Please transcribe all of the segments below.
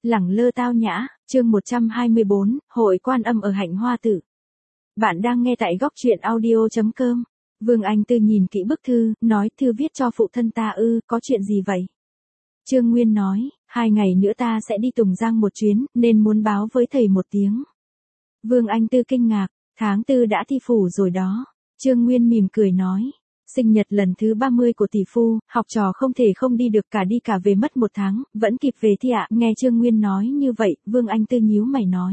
Lẳng lơ tao nhã, chương 124, Hội Quan Âm ở Hạnh Hoa Tự. Bạn đang nghe tại góc truyện audio.com. Vương Anh Tư nhìn kỹ bức thư, nói thư viết cho phụ thân ta ư, có chuyện gì vậy? Trương Nguyên nói, 2 ngày nữa ta sẽ đi Tùng Giang một chuyến, nên muốn báo với thầy một tiếng. Vương Anh Tư kinh ngạc, tháng 4 đã thi phủ rồi đó. Trương Nguyên mỉm cười nói. Sinh nhật lần thứ 30 của tỷ phu, học trò không thể không đi được, cả đi cả về mất 1 tháng, vẫn kịp về thi ạ. Nghe Trương Nguyên nói như vậy, Vương Anh Tư nhíu mày nói.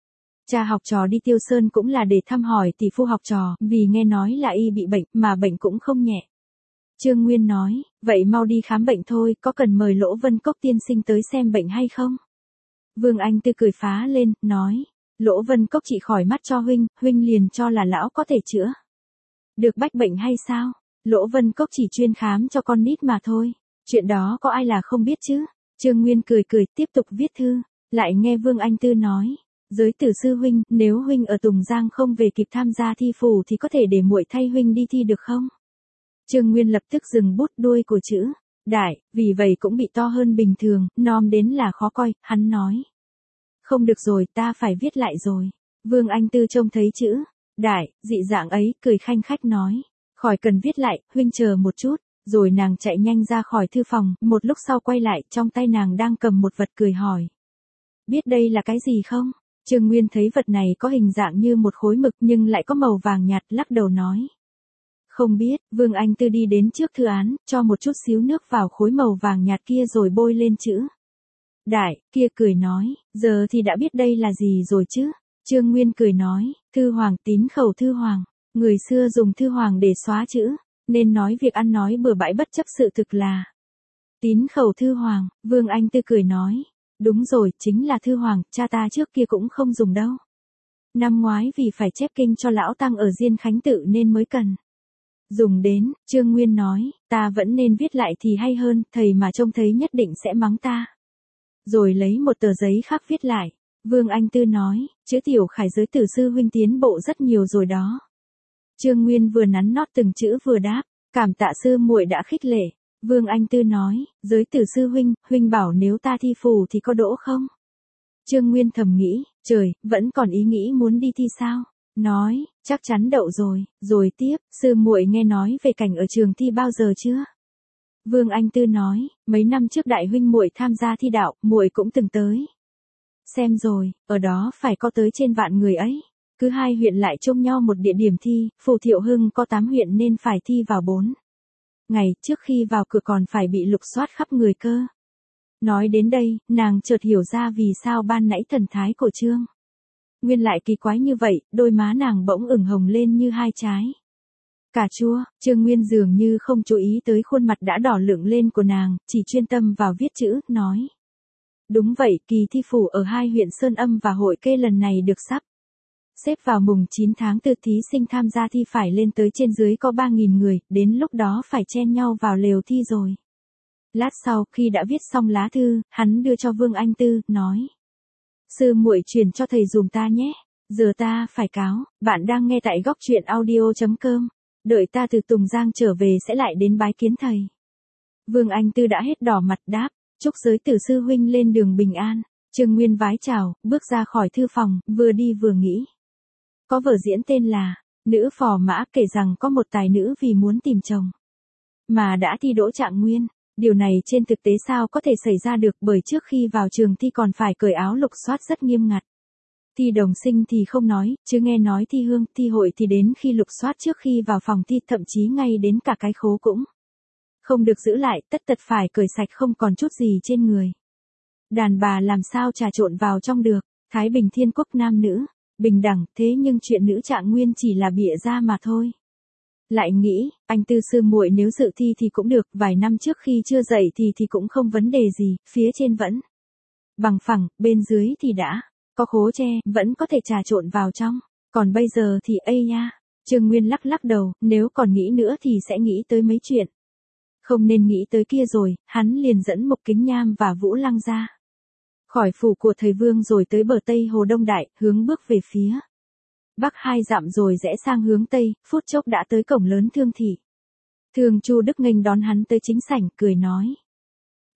Cha học trò đi Tiêu Sơn cũng là để thăm hỏi tỷ phu học trò, vì nghe nói là y bị bệnh, mà bệnh cũng không nhẹ. Trương Nguyên nói, vậy mau đi khám bệnh thôi, có cần mời Lỗ Vân Cốc tiên sinh tới xem bệnh hay không? Vương Anh Tư cười phá lên, nói, Lỗ Vân Cốc chỉ khỏi mắt cho huynh liền cho là lão có thể chữa được bách bệnh hay sao? Lỗ Vân Cốc chỉ chuyên khám cho con nít mà thôi. Chuyện đó có ai là không biết chứ? Trương Nguyên cười tiếp tục viết thư. Lại nghe Vương Anh Tư nói. Giới tử sư huynh, nếu huynh ở Tùng Giang không về kịp tham gia thi phủ thì có thể để muội thay huynh đi thi được không? Trương Nguyên lập tức dừng bút, đuôi của chữ đại, vì vậy cũng bị to hơn bình thường, nom đến là khó coi, hắn nói. Không được rồi, ta phải viết lại rồi. Vương Anh Tư trông thấy chữ đại, dị dạng ấy, cười khanh khách nói. Khỏi cần viết lại, huynh chờ một chút. Rồi nàng chạy nhanh ra khỏi thư phòng, một lúc sau quay lại, trong tay nàng đang cầm một vật, cười hỏi. Biết đây là cái gì không? Trương Nguyên thấy vật này có hình dạng như một khối mực nhưng lại có màu vàng nhạt, lắc đầu nói. Không biết. Vương Anh Tư đi đến trước thư án, cho một chút xíu nước vào khối màu vàng nhạt kia rồi bôi lên chữ đại, kia cười nói, giờ thì đã biết đây là gì rồi chứ? Trương Nguyên cười nói, thư hoàng, tín khẩu thư hoàng. Người xưa dùng thư hoàng để xóa chữ, nên nói việc ăn nói bừa bãi bất chấp sự thực là tín khẩu thư hoàng. Vương Anh Tư cười nói, đúng rồi, chính là thư hoàng, cha ta trước kia cũng không dùng đâu. Năm ngoái vì phải chép kinh cho lão tăng ở Diên Khánh Tự nên mới cần dùng đến. Trương Nguyên nói, ta vẫn nên viết lại thì hay hơn, thầy mà trông thấy nhất định sẽ mắng ta. Rồi lấy một tờ giấy khác viết lại. Vương Anh Tư nói, chữ tiểu khải giới tử sư huynh tiến bộ rất nhiều rồi đó. Trương Nguyên vừa nắn nót từng chữ vừa đáp, cảm tạ sư muội đã khích lệ. Vương Anh Tư nói, giới tử sư huynh bảo nếu ta thi phủ thì có đỗ không? Trương Nguyên thầm nghĩ, trời, vẫn còn ý nghĩ muốn đi thi sao? Nói, chắc chắn đậu rồi. Rồi tiếp, sư muội nghe nói về cảnh ở trường thi bao giờ chưa? Vương Anh Tư nói, mấy năm trước đại huynh muội tham gia thi đạo, muội cũng từng tới xem rồi, ở đó phải có tới trên vạn người ấy. Cứ 2 huyện lại trông nhau một địa điểm thi, Phù Thiệu Hưng có 8 huyện nên phải thi vào 4 ngày, trước khi vào cửa còn phải bị lục soát khắp người cơ. Nói đến đây, nàng chợt hiểu ra vì sao ban nãy thần thái của Trương Nguyên lại kỳ quái như vậy, đôi má nàng bỗng ửng hồng lên như 2 trái cà chua. Trương Nguyên dường như không chú ý tới khuôn mặt đã đỏ lựng lên của nàng, chỉ chuyên tâm vào viết chữ, nói. Đúng vậy, kỳ thi phủ ở 2 huyện Sơn Âm và Hội Kê lần này được sắp xếp vào mùng 9 tháng 4, thí sinh tham gia thi phải lên tới trên dưới có 3.000 người, đến lúc đó phải chen nhau vào lều thi rồi. Lát sau, khi đã viết xong lá thư, hắn đưa cho Vương Anh Tư, nói. Sư muội truyền cho thầy dùm ta nhé, giờ ta phải cáo. Bạn đang nghe tại góc truyện audio.com. Đợi ta từ Tùng Giang trở về sẽ lại đến bái kiến thầy. Vương Anh Tư đã hết đỏ mặt đáp, chúc giới tử sư huynh lên đường bình an. Trương Nguyên vái chào, bước ra khỏi thư phòng, vừa đi vừa nghĩ. Có vở diễn tên là Nữ Phò Mã, kể rằng có một tài nữ vì muốn tìm chồng mà đã thi đỗ trạng nguyên. Điều này trên thực tế sao có thể xảy ra được, bởi trước khi vào trường thi còn phải cởi áo lục soát rất nghiêm ngặt. Thi đồng sinh thì không nói, chứ nghe nói thi hương, thi hội thì đến khi lục soát trước khi vào phòng thi, thậm chí ngay đến cả cái khố cũng không được giữ lại, tất tật phải cởi sạch không còn chút gì trên người. Đàn bà làm sao trà trộn vào trong được? Thái Bình Thiên Quốc nam nữ bình đẳng, thế nhưng chuyện nữ trạng nguyên chỉ là bịa ra mà thôi. Lại nghĩ, anh Tư sư muội nếu dự thi thì cũng được, vài năm trước khi chưa dậy thì cũng không vấn đề gì, phía trên vẫn bằng phẳng, bên dưới thì đã có khố tre, vẫn có thể trà trộn vào trong. Còn bây giờ thì ây nha. Trương Nguyên lắc đầu, nếu còn nghĩ nữa thì sẽ nghĩ tới mấy chuyện không nên nghĩ tới kia rồi, hắn liền dẫn Mục Kính Nham và Vũ Lăng ra khỏi phủ của thầy Vương rồi tới bờ Tây Hồ Đông Đại, hướng bước về phía bắc 2 dặm rồi rẽ sang hướng Tây, phút chốc đã tới cổng lớn Thương thị. Thương Chu Đức nghênh đón hắn tới chính sảnh, cười nói.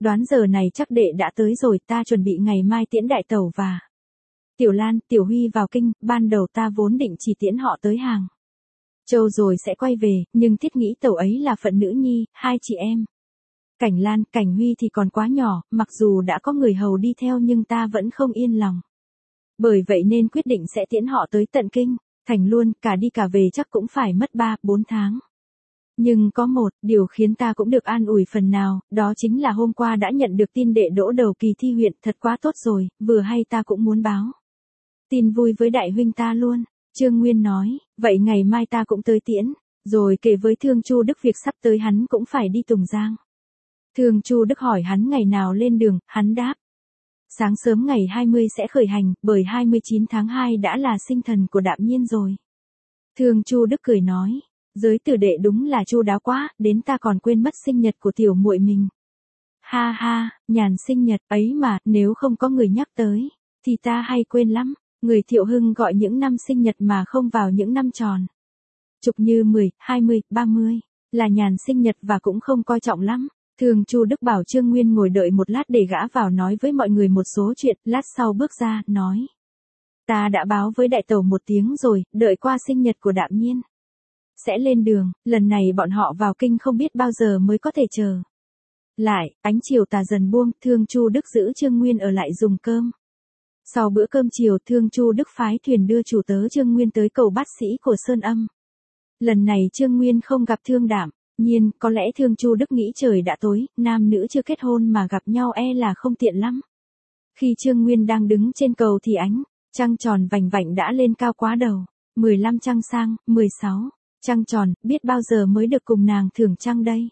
đoán giờ này chắc đệ đã tới rồi, ta chuẩn bị ngày mai tiễn đại tẩu và Tiểu Lan, Tiểu Huy vào kinh, ban đầu ta vốn định chỉ tiễn họ tới Hàng Châu rồi sẽ quay về, nhưng thiết nghĩ tẩu ấy là phận nữ nhi, hai chị em. Cảnh Lan, Cảnh Huy thì còn quá nhỏ, mặc dù đã có người hầu đi theo nhưng ta vẫn không yên lòng. Bởi vậy nên quyết định sẽ tiễn họ tới tận kinh, thành luôn, cả đi cả về chắc cũng phải mất 3-4 tháng. Nhưng có một điều khiến ta cũng được an ủi phần nào, đó chính là hôm qua đã nhận được tin đệ đỗ đầu kỳ thi huyện, thật quá tốt rồi, vừa hay ta cũng muốn báo tin vui với đại huynh ta luôn. Trương Nguyên nói, vậy ngày mai ta cũng tới tiễn, rồi kể với Thương Chu Đức việc sắp tới hắn cũng phải đi Tùng Giang. Thương Chu Đức hỏi hắn ngày nào lên đường, hắn đáp. Sáng sớm ngày 20 sẽ khởi hành, bởi 29 tháng 2 đã là sinh thần của Đạm Nhiên rồi. Thương Chu Đức cười nói, giới tử đệ đúng là chu đáo quá, đến ta còn quên mất sinh nhật của tiểu muội mình. Ha ha, nhàn sinh nhật ấy mà, nếu không có người nhắc tới, thì ta hay quên lắm. Người Thiệu Hưng gọi những năm sinh nhật mà không vào những năm tròn. Chục như 10, 20, 30, là nhàn sinh nhật và cũng không coi trọng lắm. Thường Chu Đức bảo Trương Nguyên ngồi đợi một lát để gã vào nói với mọi người một số chuyện, lát sau bước ra, nói. Ta đã báo với đại tẩu một tiếng rồi, đợi qua sinh nhật của Đạm Nhiên sẽ lên đường, lần này bọn họ vào kinh không biết bao giờ mới có thể chờ. Lại, ánh chiều tà dần buông, Thương Chu Đức giữ Trương Nguyên ở lại dùng cơm. Sau bữa cơm chiều, Thương Chu Đức phái thuyền đưa chủ tớ Trương Nguyên tới cầu Bát Sĩ của Sơn Âm. Lần này Trương Nguyên không gặp Thương Đạm, nhiên, có lẽ Thương Chu Đức nghĩ trời đã tối, nam nữ chưa kết hôn mà gặp nhau là không tiện lắm. Khi Trương Nguyên đang đứng trên cầu thì ánh trăng tròn vành vạnh đã lên cao quá đầu. 15 trăng sang, 16 trăng tròn, biết bao giờ mới được cùng nàng thưởng trăng đây.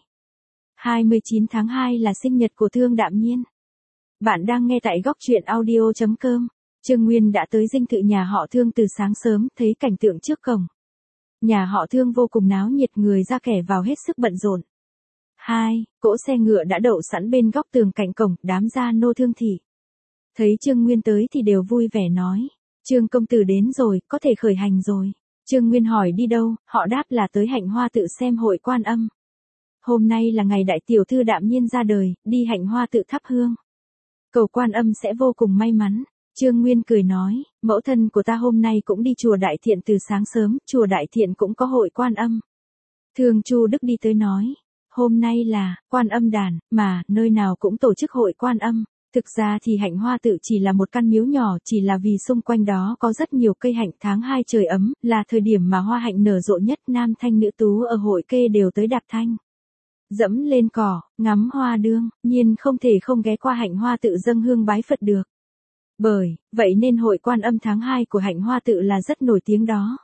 29 tháng 2 là sinh nhật của Thương Đạm Nhiên. Bạn đang nghe tại góc truyện audio.com. Trương Nguyên đã tới dinh thự nhà họ Thương từ sáng sớm, thấy cảnh tượng trước cổng. Nhà họ Thương vô cùng náo nhiệt, người ra kẻ vào hết sức bận rộn. Cỗ xe ngựa đã đậu sẵn bên góc tường cạnh cổng, đám gia nô Thương thị thấy Trương Nguyên tới thì đều vui vẻ nói. Trương công tử đến rồi, có thể khởi hành rồi. Trương Nguyên hỏi đi đâu, họ đáp là tới Hạnh Hoa Tự xem hội Quan Âm. Hôm nay là ngày đại tiểu thư Đạm Nhiên ra đời, đi Hạnh Hoa Tự thắp hương cầu Quan Âm sẽ vô cùng may mắn. Trương Nguyên cười nói, mẫu thân của ta hôm nay cũng đi chùa Đại Thiện từ sáng sớm, chùa Đại Thiện cũng có hội Quan Âm. Thương Chu Đức đi tới nói, hôm nay là Quan Âm đàn, mà nơi nào cũng tổ chức hội Quan Âm. Thực ra thì Hạnh Hoa Tự chỉ là một căn miếu nhỏ, chỉ là vì xung quanh đó có rất nhiều cây hạnh. Tháng 2 trời ấm, là thời điểm mà hoa hạnh nở rộ nhất, nam thanh nữ tú ở hội kê đều tới đạp thanh dẫm lên cỏ, ngắm hoa đương, nhiên không thể không ghé qua Hạnh Hoa Tự dâng hương bái Phật được. Bởi vậy nên hội Quan Âm tháng 2 của Hạnh Hoa Tự là rất nổi tiếng đó.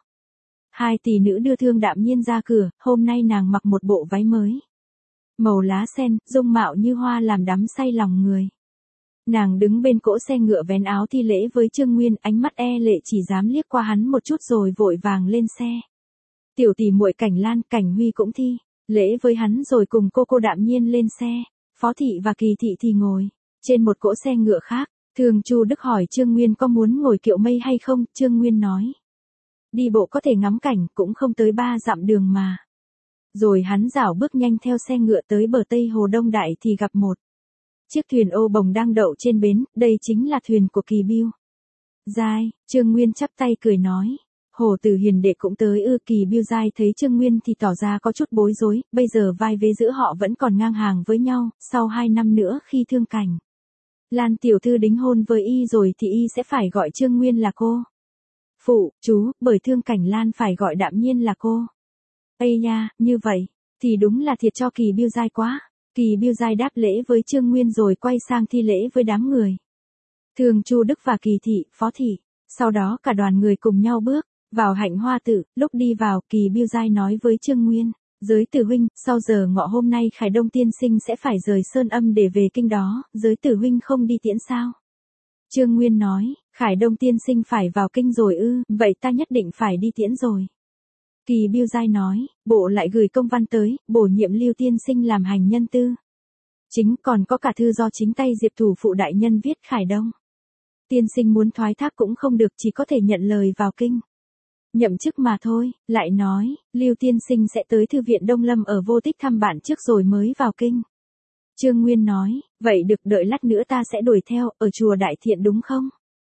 Hai tỷ nữ đưa Thương Đạm Nhiên ra cửa, hôm nay nàng mặc một bộ váy mới màu lá sen, dung mạo như hoa làm đắm say lòng người. Nàng đứng bên cỗ xe ngựa vén áo thi lễ với Trương Nguyên, ánh mắt lệ chỉ dám liếc qua hắn một chút rồi vội vàng lên xe. Tiểu tỷ muội Cảnh Lan, Cảnh Huy cũng thi lễ với hắn rồi cùng cô Đạm Nhiên lên xe. Phó thị và Kỳ thị thì ngồi trên một cỗ xe ngựa khác. Thường Chu Đức hỏi Trương Nguyên có muốn ngồi kiệu mây hay không, Trương Nguyên nói. Đi bộ có thể ngắm cảnh, cũng không tới 3 dặm đường mà. Rồi hắn rảo bước nhanh theo xe ngựa tới bờ Tây Hồ Đông Đại thì gặp một chiếc thuyền ô bồng đang đậu trên bến, đây chính là thuyền của Kỳ Bưu Giai. Trương Nguyên chắp tay cười nói. Hồ Tử Hiền đệ cũng tới ư? Kỳ Bưu Giai thấy Trương Nguyên thì tỏ ra có chút bối rối, bây giờ vai vế giữa họ vẫn còn ngang hàng với nhau, sau 2 năm nữa khi Thương Cảnh Lan tiểu thư đính hôn với y rồi thì y sẽ phải gọi Trương Nguyên là cô phụ, chú, bởi Thương Cảnh Lan phải gọi Đạm Nhiên là cô. Ây nha, như vậy thì đúng là thiệt cho Kỳ Bưu Giai quá. Kỳ Bưu Giai đáp lễ với Trương Nguyên rồi quay sang thi lễ với đám người. Thường Chu Đức và Kỳ thị, Phó thị, sau đó cả đoàn người cùng nhau bước vào Hạnh Hoa Tự. Lúc đi vào, Kỳ Bưu Giai nói với Trương Nguyên, giới tử huynh, sau giờ ngọ hôm nay Khải Đông tiên sinh sẽ phải rời Sơn Âm để về kinh đó, giới tử huynh không đi tiễn sao? Trương Nguyên nói, Khải Đông tiên sinh phải vào kinh rồi ư? Vậy ta nhất định phải đi tiễn rồi. Kỳ Bưu Giai nói, bộ lại gửi công văn tới, bổ nhiệm Lưu tiên sinh làm hành nhân tư chính, còn có cả thư do chính tay Diệp thủ phụ đại nhân viết. Khải Đông tiên sinh muốn thoái thác cũng không được, chỉ có thể nhận lời vào kinh nhậm chức mà thôi. Lại nói, Lưu tiên sinh sẽ tới thư viện Đông Lâm ở Vô Tích thăm bạn trước rồi mới vào kinh. Trương Nguyên nói, vậy được, đợi lát nữa ta sẽ đuổi theo, ở chùa Đại Thiện đúng không?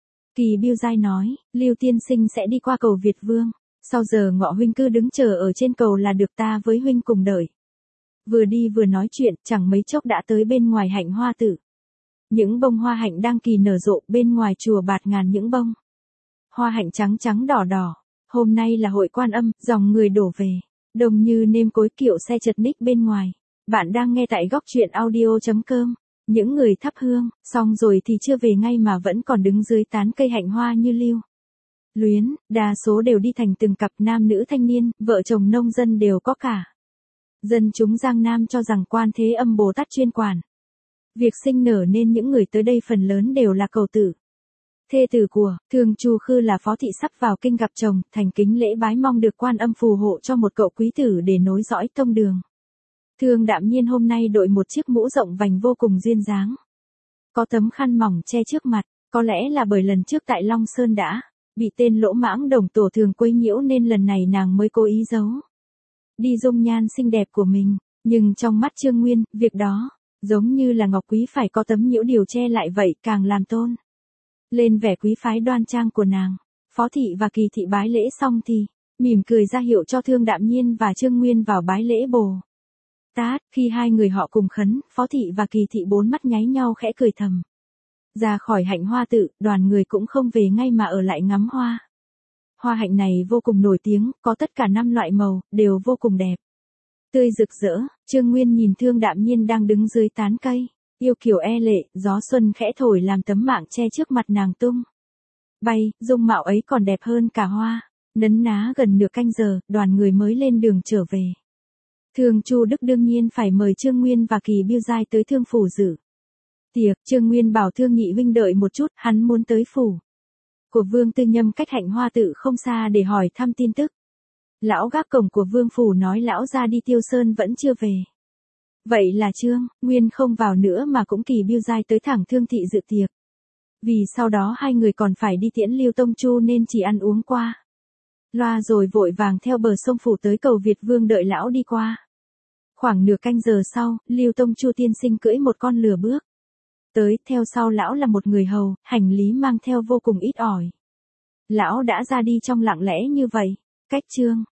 Kỳ Biêu Giai nói, Lưu tiên sinh sẽ đi qua cầu Việt Vương, sau giờ ngọ huynh cứ đứng chờ ở trên cầu là được, ta với huynh cùng đợi. Vừa đi vừa nói chuyện, chẳng mấy chốc đã tới bên ngoài hạnh hoa tự. Những bông hoa hạnh đang kỳ nở rộ, bên ngoài chùa bạt ngàn những bông hoa hạnh trắng trắng đỏ đỏ. Hôm nay là hội Quan Âm, dòng người đổ về, đông như nêm cối, kiệu xe chật ních bên ngoài. Bạn đang nghe tại góc truyện audio.com. Những người thắp hương, xong rồi thì chưa về ngay mà vẫn còn đứng dưới tán cây hạnh hoa như lưu luyến, đa số đều đi thành từng cặp nam nữ thanh niên, vợ chồng nông dân đều có cả. Dân chúng Giang Nam cho rằng Quan Thế Âm Bồ Tát chuyên quản việc sinh nở nên những người tới đây phần lớn đều là cầu tử. Thê tử của Thường Chu Khư là phó thị sắp vào kinh gặp chồng, thành kính lễ bái mong được Quan Âm phù hộ cho một cậu quý tử để nối dõi tông đường. Thương Đạm Nhiên hôm nay đội một chiếc mũ rộng vành vô cùng duyên dáng. Có tấm khăn mỏng che trước mặt, có lẽ là bởi lần trước tại Long Sơn đã bị tên lỗ mãng Đồng Tổ Thường quấy nhiễu nên lần này nàng mới cố ý giấu đi dung nhan xinh đẹp của mình, nhưng trong mắt Trương Nguyên, việc đó giống như là ngọc quý phải có tấm nhiễu điều che lại vậy, càng làm tôn lên vẻ quý phái đoan trang của nàng. Phó thị và Kỳ thị bái lễ xong thì mỉm cười ra hiệu cho Thương Đạm Nhiên và Trương Nguyên vào bái lễ Bồ Tát. Khi hai người họ cùng khấn, Phó thị và Kỳ thị bốn mắt nháy nhau khẽ cười thầm. Ra khỏi hạnh hoa tự, đoàn người cũng không về ngay mà ở lại ngắm hoa. Hoa hạnh này vô cùng nổi tiếng, có tất cả 5 loại màu, đều vô cùng đẹp, tươi rực rỡ. Trương Nguyên nhìn Thương Đạm Nhiên đang đứng dưới tán cây, yêu kiều e lệ, gió xuân khẽ thổi làm tấm mạng che trước mặt nàng tung bay, dung mạo ấy còn đẹp hơn cả hoa. Nấn ná gần nửa canh giờ, đoàn người mới lên đường trở về. Thường Chu Đức đương nhiên phải mời Trương Nguyên và Kỳ Biêu Giai tới Thương phủ dự tiệc. Trương Nguyên bảo Thương nhị huynh đợi một chút, hắn muốn tới phủ của Vương Tư Nhâm cách hạnh hoa tự không xa để hỏi thăm tin tức. Lão gác cổng của Vương phủ nói lão ra đi Tiêu Sơn vẫn chưa về. Vậy là Trương Nguyên không vào nữa mà cũng Kỳ Biêu Giai tới thẳng Thương thị dự tiệc. Vì sau đó hai người còn phải đi tiễn Lưu Tông Chu nên chỉ ăn uống qua loa rồi vội vàng theo bờ sông phủ tới cầu Việt Vương đợi lão đi qua. Khoảng nửa canh giờ sau, Lưu Tông Chu tiên sinh cưỡi một con lừa bước tới, theo sau lão là một người hầu, hành lý mang theo vô cùng ít ỏi. Lão đã ra đi trong lặng lẽ như vậy, cách Trương